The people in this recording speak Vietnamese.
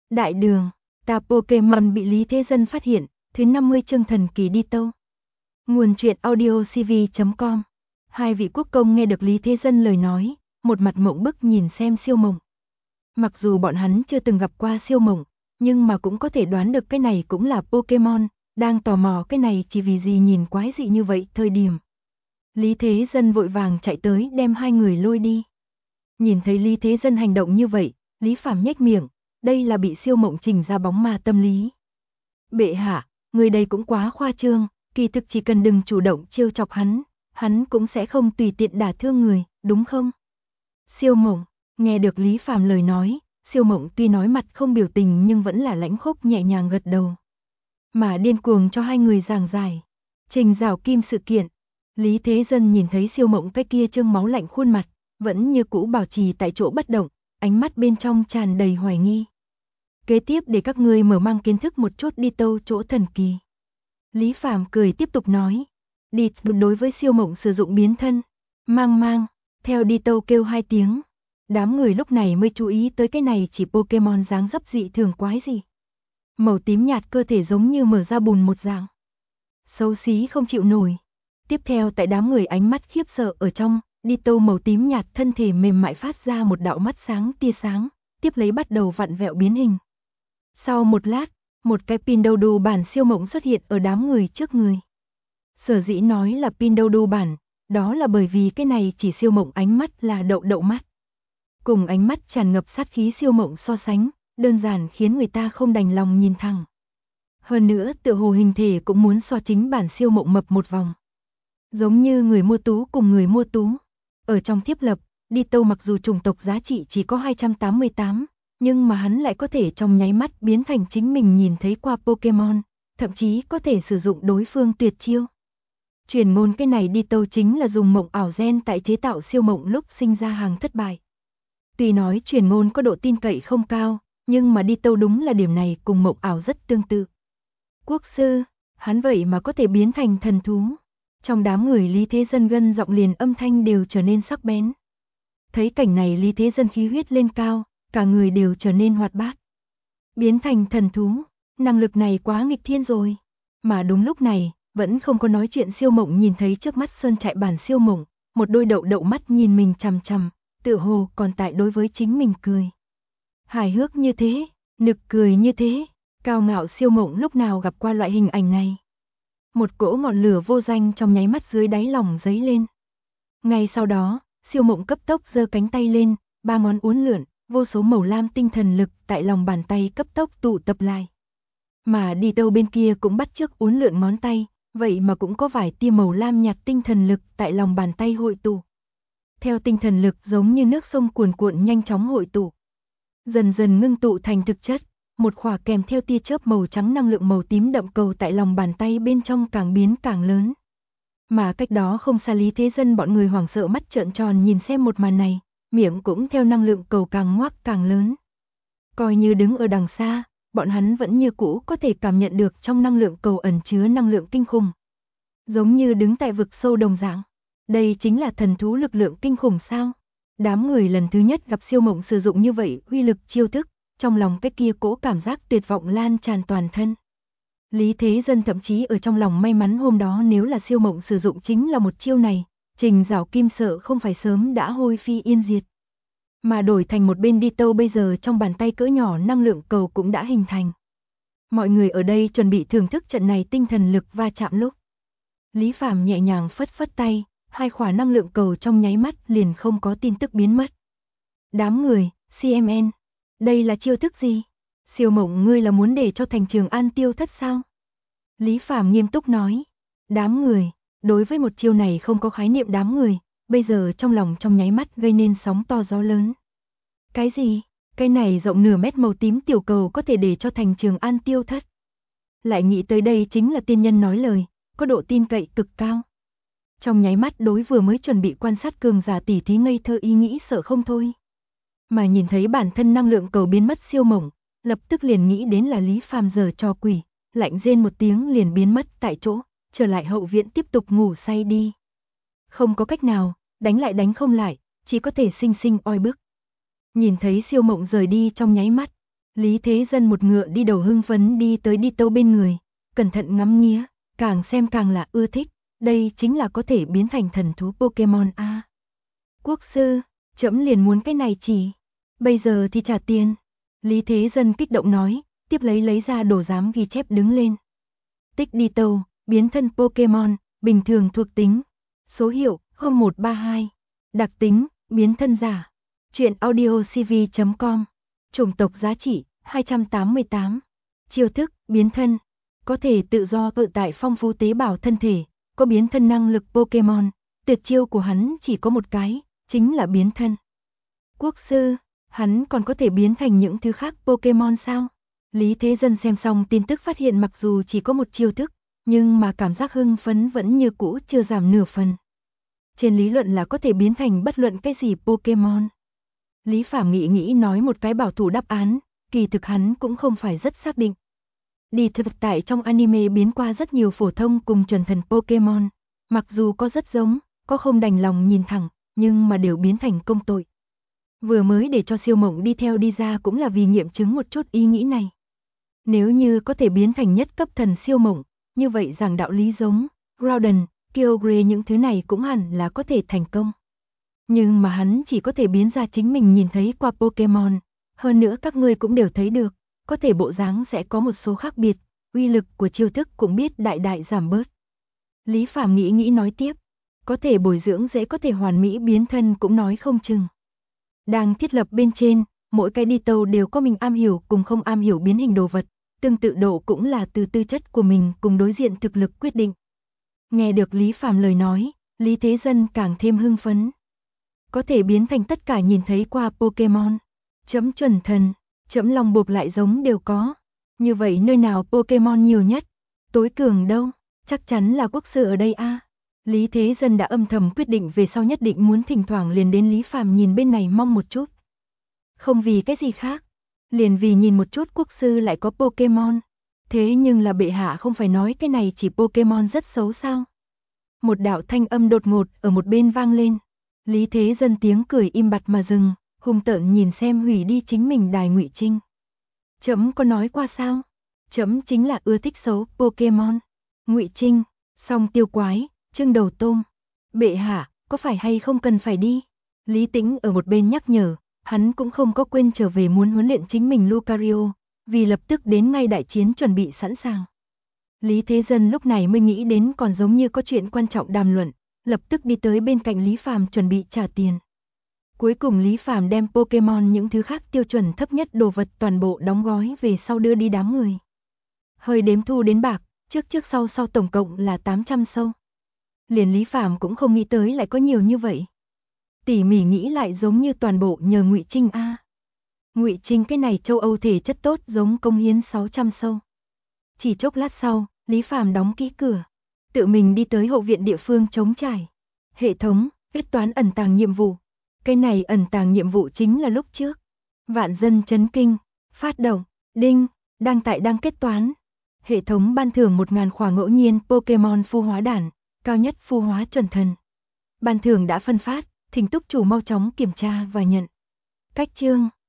Đại đường, ta Pokemon bị Lý Thế Dân phát hiện, thứ 50 chương thần kỳ đi tâu. Nguồn truyện audio cv.com. Hai vị quốc công nghe được Lý Thế Dân lời nói, một mặt mộng bức nhìn xem Siêu Mộng. Mặc dù bọn hắn chưa từng gặp qua Siêu Mộng, nhưng mà cũng có thể đoán được cái này cũng là Pokemon, đang tò mò cái này chỉ vì gì nhìn quái dị như vậy. Thời điểm Lý Thế Dân vội vàng chạy tới đem hai người lôi đi. Nhìn thấy Lý Thế Dân hành động như vậy, Lý Phàm nhếch miệng, đây là bị Siêu Mộng chỉnh ra bóng ma tâm lý. Bệ hạ, người đây cũng quá khoa trương, kỳ thực chỉ cần đừng chủ động trêu chọc hắn cũng sẽ không tùy tiện đả thương người, đúng không? Siêu Mộng, nghe được Lý Phàm lời nói, Siêu Mộng tuy nói mặt không biểu tình nhưng vẫn là lãnh khốc nhẹ nhàng gật đầu. Mà điên cuồng cho hai người giảng giải. Trình Giảo Kim sự kiện, Lý Thế Dân nhìn thấy Siêu Mộng cái kia trương máu lạnh khuôn mặt, vẫn như cũ bảo trì tại chỗ bất động, ánh mắt bên trong tràn đầy hoài nghi. Kế tiếp để các ngươi mở mang kiến thức một chút đi tâu chỗ thần kỳ. Lý Phàm cười tiếp tục nói. Đi đối với Siêu Mộng sử dụng biến thân. Mang, theo đi tâu kêu hai tiếng. Đám người lúc này mới chú ý tới cái này chỉ Pokemon dáng dấp dị thường quái gì. Màu tím nhạt cơ thể giống như mở ra bùn một dạng. Xấu xí không chịu nổi. Tiếp theo tại đám người ánh mắt khiếp sợ ở trong, đi tâu màu tím nhạt thân thể mềm mại phát ra một đạo mắt sáng tia sáng, tiếp lấy bắt đầu vặn vẹo biến hình. Sau một lát, một cái pin đầu đu bản Siêu Mộng xuất hiện ở đám người trước người. Sở dĩ nói là pin đầu đu bản, đó là bởi vì cái này chỉ Siêu Mộng ánh mắt là đậu mắt. Cùng ánh mắt tràn ngập sát khí Siêu Mộng so sánh, đơn giản khiến người ta không đành lòng nhìn thẳng. Hơn nữa tựa hồ hình thể cũng muốn so chính bản Siêu Mộng mập một vòng. Giống như người mua tú cùng người mua tú. Ở trong thiếp lập, đi tâu mặc dù chủng tộc giá trị chỉ có 288, nhưng mà hắn lại có thể trong nháy mắt biến thành chính mình nhìn thấy qua Pokemon, thậm chí có thể sử dụng đối phương tuyệt chiêu. Truyền ngôn cái này đi tâu chính là dùng mộng ảo gen tại chế tạo Siêu Mộng lúc sinh ra hàng thất bại. Tuy nói truyền ngôn có độ tin cậy không cao, nhưng mà đi tâu đúng là điểm này cùng mộng ảo rất tương tự. Quốc sư, hắn vậy mà có thể biến thành thần thú. Trong đám người Lý Thế Dân gân giọng liền âm thanh đều trở nên sắc bén. Thấy cảnh này Lý Thế Dân khí huyết lên cao, cả người đều trở nên hoạt bát. Biến thành thần thú, năng lực này quá nghịch thiên rồi. Mà đúng lúc này, vẫn không có nói chuyện Siêu Mộng nhìn thấy trước mắt sơn trại bản Siêu Mộng, một đôi đậu mắt nhìn mình chằm chằm, tựa hồ còn tại đối với chính mình cười. Hài hước như thế, nực cười như thế, cao ngạo Siêu Mộng lúc nào gặp qua loại hình ảnh này. Một cỗ ngọn lửa vô danh trong nháy mắt dưới đáy lòng dấy lên. Ngay sau đó, Siêu Mộng cấp tốc giơ cánh tay lên, ba ngón uốn lượn, vô số màu lam tinh thần lực tại lòng bàn tay cấp tốc tụ tập lại. Mà đi tâu bên kia cũng bắt chước uốn lượn ngón tay, vậy mà cũng có vài tia màu lam nhạt tinh thần lực tại lòng bàn tay hội tụ. Theo tinh thần lực giống như nước sông cuồn cuộn nhanh chóng hội tụ, dần dần ngưng tụ thành thực chất, một khỏa kèm theo tia chớp màu trắng năng lượng màu tím đậm cầu tại lòng bàn tay bên trong càng biến càng lớn. Mà cách đó không xa Lý Thế Dân bọn người hoảng sợ mắt trợn tròn nhìn xem một màn này, miệng cũng theo năng lượng cầu càng ngoác càng lớn. Coi như đứng ở đằng xa, bọn hắn vẫn như cũ có thể cảm nhận được trong năng lượng cầu ẩn chứa năng lượng kinh khủng. Giống như đứng tại vực sâu đồng dạng. Đây chính là thần thú lực lượng kinh khủng sao? Đám người lần thứ nhất gặp Siêu Mộng sử dụng như vậy uy lực chiêu thức, trong lòng cái kia cỗ cảm giác tuyệt vọng lan tràn toàn thân. Lý Thế Dân thậm chí ở trong lòng may mắn hôm đó nếu là Siêu Mộng sử dụng chính là một chiêu này, Trình Giảo Kim sợ không phải sớm đã hôi phi yên diệt. Mà đổi thành một bên đi tâu bây giờ trong bàn tay cỡ nhỏ năng lượng cầu cũng đã hình thành. Mọi người ở đây chuẩn bị thưởng thức trận này tinh thần lực va chạm lúc. Lý Phàm nhẹ nhàng phất phất tay, hai khỏa năng lượng cầu trong nháy mắt liền không có tin tức biến mất. Đám người, CMN, đây là chiêu thức gì? Siêu Mộng ngươi là muốn để cho thành Trường An tiêu thất sao? Lý Phàm nghiêm túc nói. Đám người, đối với một chiêu này không có khái niệm đám người, bây giờ trong lòng trong nháy mắt gây nên sóng to gió lớn. Cái gì? Cái này rộng nửa mét màu tím tiểu cầu có thể để cho thành Trường An tiêu thất. Lại nghĩ tới đây chính là tiên nhân nói lời, có độ tin cậy cực cao. Trong nháy mắt đối vừa mới chuẩn bị quan sát cường giả tỷ thí ngây thơ ý nghĩ sợ không thôi. Mà nhìn thấy bản thân năng lượng cầu biến mất Siêu Mộng, lập tức liền nghĩ đến là Lý Phàm giờ cho quỷ, lạnh rên một tiếng liền biến mất tại chỗ, trở lại hậu viện tiếp tục ngủ say đi. Không có cách nào, đánh lại đánh không lại, chỉ có thể sinh sinh oi bức. Nhìn thấy Siêu Mộng rời đi trong nháy mắt, Lý Thế Dân một ngựa đi đầu hưng phấn đi tới đi tâu bên người, cẩn thận ngắm nghía, càng xem càng là ưa thích, đây chính là có thể biến thành thần thú Pokemon a. Quốc sư, trẫm liền muốn cái này chỉ, bây giờ thì trả tiền. Lý Thế Dân kích động nói, tiếp lấy ra đồ giám ghi chép đứng lên. Tích đi tâu, biến thân Pokemon, bình thường thuộc tính, số hiệu 0132, đặc tính, biến thân giả. Truyện audio cv.com, chủng tộc giá trị 288, chiêu thức, biến thân, có thể tự do tự tại phong phú tế bào thân thể, có biến thân năng lực Pokemon, tuyệt chiêu của hắn chỉ có một cái, chính là biến thân. Quốc sư, hắn còn có thể biến thành những thứ khác Pokemon sao? Lý Thế Dân xem xong tin tức phát hiện mặc dù chỉ có một chiêu thức, nhưng mà cảm giác hưng phấn vẫn như cũ chưa giảm nửa phần. Trên lý luận là có thể biến thành bất luận cái gì Pokemon. Lý Phàm nghĩ nói một cái bảo thủ đáp án, kỳ thực hắn cũng không phải rất xác định. Đi thực tại trong anime biến qua rất nhiều phổ thông cùng chuẩn thần Pokemon, mặc dù có rất giống, có không đành lòng nhìn thẳng, nhưng mà đều biến thành công tội. Vừa mới để cho Siêu Mộng đi theo đi ra cũng là vì nghiệm chứng một chút ý nghĩ này. Nếu như có thể biến thành nhất cấp thần Siêu Mộng, như vậy rằng đạo lý giống, Groudon, Kyogre những thứ này cũng hẳn là có thể thành công. Nhưng mà hắn chỉ có thể biến ra chính mình nhìn thấy qua Pokemon, hơn nữa các ngươi cũng đều thấy được, có thể bộ dáng sẽ có một số khác biệt, uy lực của chiêu thức cũng biết đại giảm bớt. Lý Phàm nghĩ nói tiếp, có thể bồi dưỡng dễ có thể hoàn mỹ biến thân cũng nói không chừng. Đang thiết lập bên trên, mỗi cái đi tâu đều có mình am hiểu cùng không am hiểu biến hình đồ vật, tương tự độ cũng là từ tư chất của mình cùng đối diện thực lực quyết định. Nghe được Lý Phàm lời nói, Lý Thế Dân càng thêm hưng phấn. Có thể biến thành tất cả nhìn thấy qua Pokemon. Chấm chuẩn thần, chấm lòng buộc lại giống đều có. Như vậy nơi nào Pokemon nhiều nhất? Tối cường đâu? Chắc chắn là quốc sư ở đây a. Lý Thế Dân đã âm thầm quyết định về sau nhất định muốn thỉnh thoảng liền đến Lý Phàm nhìn bên này mong một chút. Không vì cái gì khác, liền vì nhìn một chút quốc sư lại có Pokemon. Thế nhưng là bệ hạ không phải nói cái này chỉ Pokemon rất xấu sao? Một đạo thanh âm đột ngột ở một bên vang lên. Lý Thế Dân tiếng cười im bặt mà dừng, hung tợn nhìn xem hủy đi chính mình đài Ngụy Trinh. Chấm có nói qua sao? Chấm chính là ưa thích xấu Pokemon. Ngụy Trinh, song tiêu quái, trưng đầu tôm. Bệ hạ, có phải hay không cần phải đi? Lý Tĩnh ở một bên nhắc nhở, hắn cũng không có quên trở về muốn huấn luyện chính mình Lucario, vì lập tức đến ngay đại chiến chuẩn bị sẵn sàng. Lý Thế Dân lúc này mới nghĩ đến còn giống như có chuyện quan trọng đàm luận, lập tức đi tới bên cạnh Lý Phàm chuẩn bị trả tiền. Cuối cùng Lý Phàm đem Pokemon những thứ khác tiêu chuẩn thấp nhất đồ vật toàn bộ đóng gói về sau đưa đi đám người. Hơi đếm thu đến bạc, trước sau tổng cộng là 800 sâu. Liền Lý Phàm cũng không nghĩ tới lại có nhiều như vậy. Tỉ mỉ nghĩ lại giống như toàn bộ nhờ Ngụy Trinh a. Ngụy Trinh cái này châu Âu thể chất tốt giống công hiến 600 sâu. Chỉ chốc lát sau, Lý Phàm đóng kỹ cửa, tự mình đi tới hậu viện địa phương trống trải. Hệ thống, viết toán ẩn tàng nhiệm vụ. Cái này ẩn tàng nhiệm vụ chính là lúc trước. Vạn dân chấn kinh, phát động, đinh, đang kết toán. Hệ thống ban thưởng 1000 khỏa ngẫu nhiên Pokemon phu hóa đản, cao nhất phu hóa chuẩn thần. Ban thưởng đã phân phát, thỉnh túc chủ mau chóng kiểm tra và nhận. Cách chương